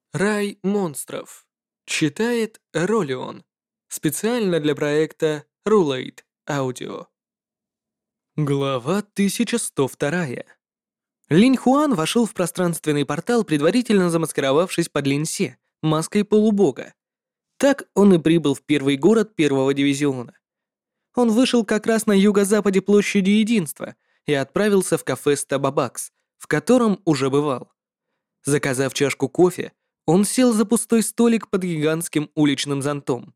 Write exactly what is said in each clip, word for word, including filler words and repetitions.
Рай монстров. Читает Ролион. Специально для проекта Rulate Audio. Глава тысяча сто два. Линь Хуан вошел в пространственный портал, предварительно замаскировавшись под Линь Се, маской полубога. Так он и прибыл в первый город первого дивизиона. Он вышел как раз на юго-западе площади Единства и отправился в кафе Стабабакс, в котором уже бывал. Заказав чашку кофе, он сел за пустой столик под гигантским уличным зонтом.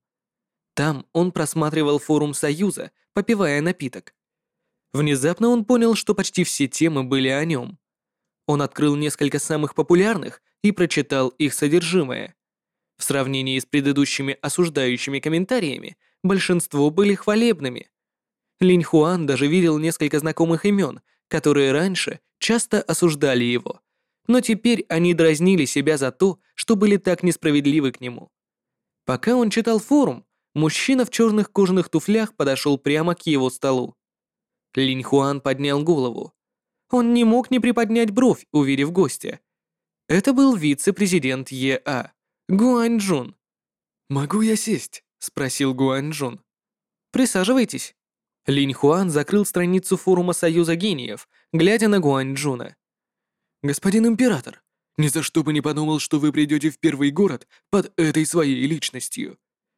Там он просматривал форум Союза, попивая напиток. Внезапно он понял, что почти все темы были о нем. Он открыл несколько самых популярных и прочитал их содержимое. В сравнении с предыдущими осуждающими комментариями, большинство были хвалебными. Линь Хуан даже видел несколько знакомых имен, которые раньше часто осуждали его, но теперь они дразнили себя за то, что были так несправедливы к нему. Пока он читал форум, мужчина в черных кожаных туфлях подошел прямо к его столу. Линь Хуан поднял голову. Он не мог не приподнять бровь, увидев гостя. Это был вице-президент ЕА, Гуань Джун. «Могу я сесть?» — спросил Гуань Джун. «Присаживайтесь». Линь Хуан закрыл страницу форума Союза гениев, глядя на Гуань Джуна. «Господин император, ни за что бы не подумал, что вы придете в первый город под этой своей личностью».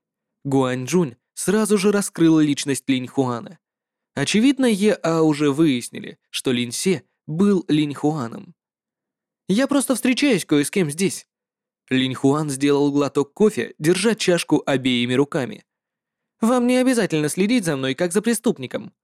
Гуань Джун сразу же раскрыл личность Линь Хуана. Очевидно, ЕА уже выяснили, что Линь Се был Линь Хуаном. «Я просто встречаюсь кое с кем здесь». Линь Хуан сделал глоток кофе, держа чашку обеими руками. «Вам не обязательно следить за мной, как за преступником».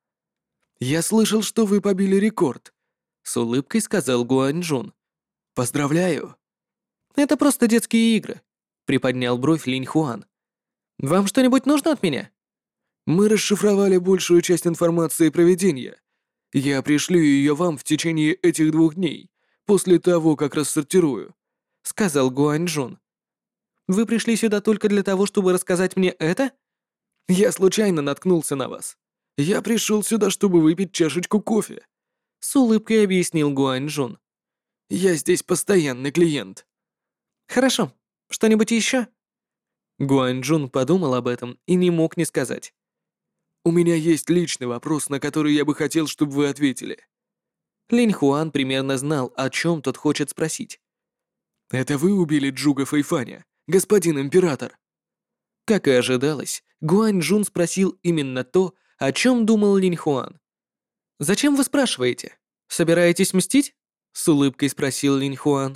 «Я слышал, что вы побили рекорд», — с улыбкой сказал Гуань Джун. «Поздравляю». «Это просто детские игры», — приподнял бровь Линь Хуан. «Вам что-нибудь нужно от меня?» «Мы расшифровали большую часть информации проведения. Я пришлю ее вам в течение этих двух дней, после того, как рассортирую», — сказал Гуань Джун. «Вы пришли сюда только для того, чтобы рассказать мне это?» «Я случайно наткнулся на вас. Я пришел сюда, чтобы выпить чашечку кофе», — с улыбкой объяснил Гуань Джун. «Я здесь постоянный клиент». «Хорошо. Что-нибудь еще?» Гуань Джун подумал об этом и не мог не сказать. «У меня есть личный вопрос, на который я бы хотел, чтобы вы ответили». Линь Хуан примерно знал, о чем тот хочет спросить. «Это вы убили Джуга Фэйфаня, господин император?» Как и ожидалось, Гуань Джун спросил именно то, о чем думал Линь Хуан. «Зачем вы спрашиваете? Собираетесь мстить?» — с улыбкой спросил Линь Хуан.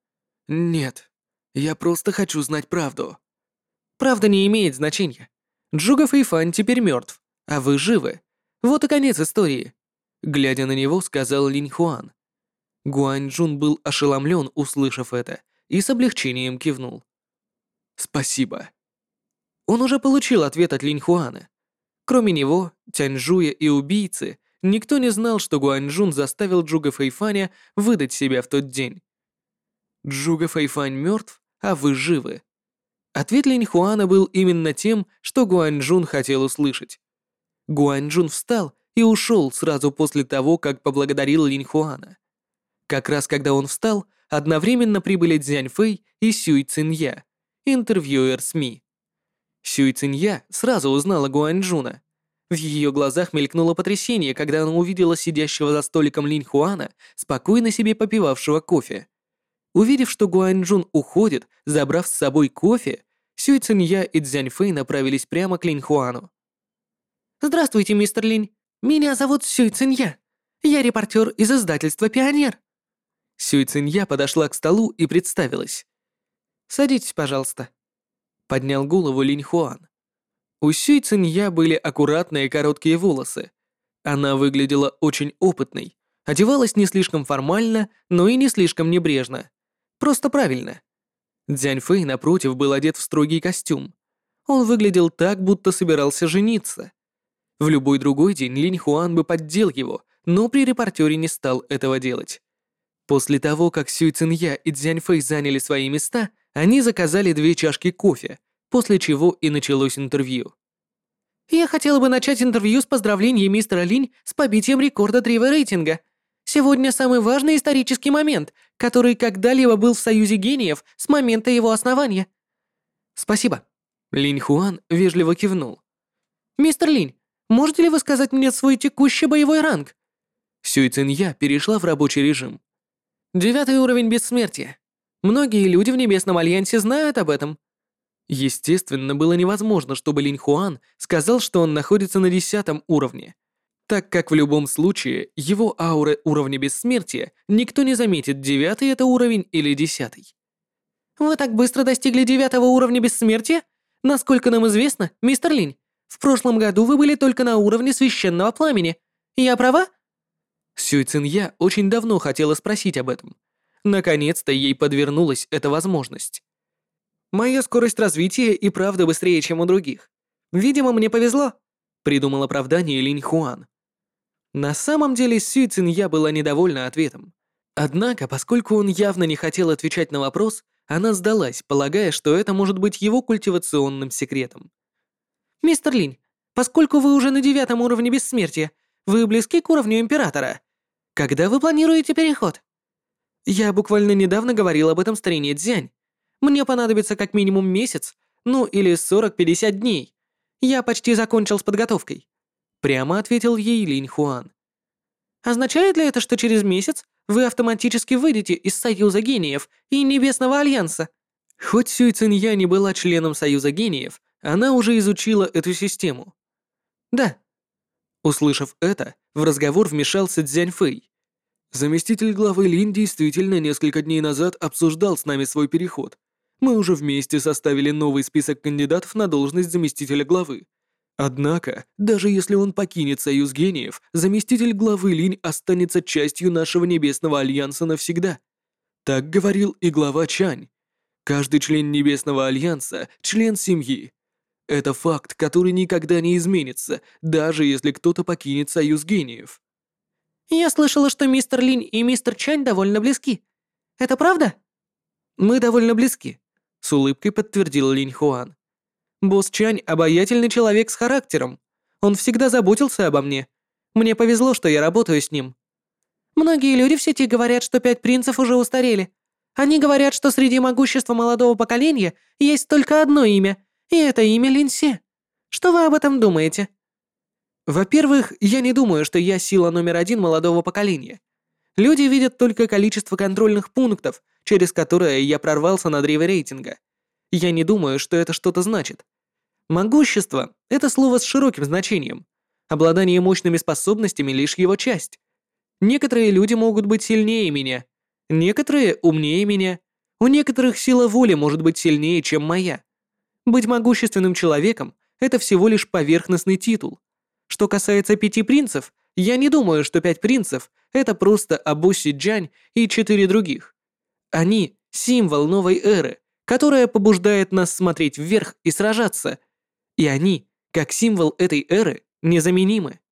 «Нет, я просто хочу знать правду». «Правда не имеет значения. Джуга Фэйфань теперь мертв, а вы живы. Вот и конец истории», — глядя на него, сказал Линь Хуан. Гуань Джун был ошеломлен, услышав это, и с облегчением кивнул. «Спасибо». Он уже получил ответ от Линь Хуана. Кроме него, Тяньжуя и убийцы, никто не знал, что Гуань Джун заставил Джуга Фэйфаня выдать себя в тот день. «Джуга Фэйфань мертв, а вы живы». Ответ Линь Хуана был именно тем, что Гуань Джун хотел услышать. Гуань Джун встал и ушел сразу после того, как поблагодарил Линь Хуана. Как раз когда он встал, одновременно прибыли Цзянь Фэй и Сюй Цинья, интервьюер СМИ. Сюй Цинья сразу узнала Гуань Джуна. В ее глазах мелькнуло потрясение, когда она увидела сидящего за столиком Линь Хуана, спокойно себе попивавшего кофе. Увидев, что Гуань Джун уходит, забрав с собой кофе, Сюй Цинья и Цзянь Фэй направились прямо к Линь Хуану. «Здравствуйте, мистер Линь. Меня зовут Сюй Цинья. Я репортер из издательства «Пионер». Сюй Цинья подошла к столу и представилась. «Садитесь, пожалуйста», — поднял голову Линь Хуан. У Сюй Цинья были аккуратные короткие волосы. Она выглядела очень опытной, одевалась не слишком формально, но и не слишком небрежно. Просто правильно. Цзянь Фэй, напротив, был одет в строгий костюм. Он выглядел так, будто собирался жениться. В любой другой день Линь Хуан бы поддел его, но при репортере не стал этого делать. После того, как Сюй Цинья и Цзянь Фэй заняли свои места, они заказали две чашки кофе, после чего и началось интервью. «Я хотела бы начать интервью с поздравлением мистера Линь с побитием рекорда древа рейтинга. Сегодня самый важный исторический момент, который когда-либо был в Союзе гениев с момента его основания. Спасибо. Линь Хуан вежливо кивнул. Мистер Линь, можете ли вы сказать мне свой текущий боевой ранг? Сюй Цинья перешла в рабочий режим. Девятый уровень бессмертия. Многие люди в Небесном Альянсе знают об этом. Естественно, было невозможно, чтобы Линь Хуан сказал, что он находится на десятом уровне, так как в любом случае его ауры уровня бессмертия никто не заметит, девятый это уровень или десятый. Вы так быстро достигли девятого уровня бессмертия? Насколько нам известно, мистер Линь, в прошлом году вы были только на уровне священного пламени. Я права? Сюй Цинья очень давно хотела спросить об этом. Наконец-то ей подвернулась эта возможность. Моя скорость развития и правда быстрее, чем у других. Видимо, мне повезло, придумал оправдание Линь Хуан. На самом деле Сюй Цинья была недовольна ответом. Однако, поскольку он явно не хотел отвечать на вопрос, она сдалась, полагая, что это может быть его культивационным секретом. «Мистер Линь, поскольку вы уже на девятом уровне бессмертия, вы близки к уровню Императора. Когда вы планируете переход?» «Я буквально недавно говорил об этом старине Цзянь. Мне понадобится как минимум месяц, ну или сорок-пятьдесят дней. Я почти закончил с подготовкой», — прямо ответил ей Линь Хуан. «Означает ли это, что через месяц вы автоматически выйдете из Союза гениев и Небесного Альянса?» Хоть Сюй Цинья не была членом Союза гениев, она уже изучила эту систему. «Да». Услышав это, в разговор вмешался Цзянь Фэй. Заместитель главы Линь действительно несколько дней назад обсуждал с нами свой переход. Мы уже вместе составили новый список кандидатов на должность заместителя главы. Однако, даже если он покинет Союз гениев, заместитель главы Линь останется частью нашего Небесного Альянса навсегда. Так говорил и глава Чань. Каждый член Небесного Альянса – член семьи. Это факт, который никогда не изменится, даже если кто-то покинет Союз гениев. «Я слышала, что мистер Линь и мистер Чань довольно близки. Это правда?» «Мы довольно близки», — с улыбкой подтвердил Линь Хуан. «Босс Чань — обаятельный человек с характером. Он всегда заботился обо мне. Мне повезло, что я работаю с ним. Многие люди в сети говорят, что пять принцев уже устарели. Они говорят, что среди могущества молодого поколения есть только одно имя, и это имя Лин Се. Что вы об этом думаете?» «Во-первых, я не думаю, что я сила номер один молодого поколения. Люди видят только количество контрольных пунктов, через которые я прорвался на древе рейтинга. Я не думаю, что это что-то значит. Могущество — это слово с широким значением. Обладание мощными способностями — лишь его часть. Некоторые люди могут быть сильнее меня, некоторые умнее меня, у некоторых сила воли может быть сильнее, чем моя. Быть могущественным человеком — это всего лишь поверхностный титул. Что касается пяти принцев, я не думаю, что пять принцев — это просто Абуси Джань и четыре других. Они — символ новой эры, которая побуждает нас смотреть вверх и сражаться. И они, как символ этой эры, незаменимы.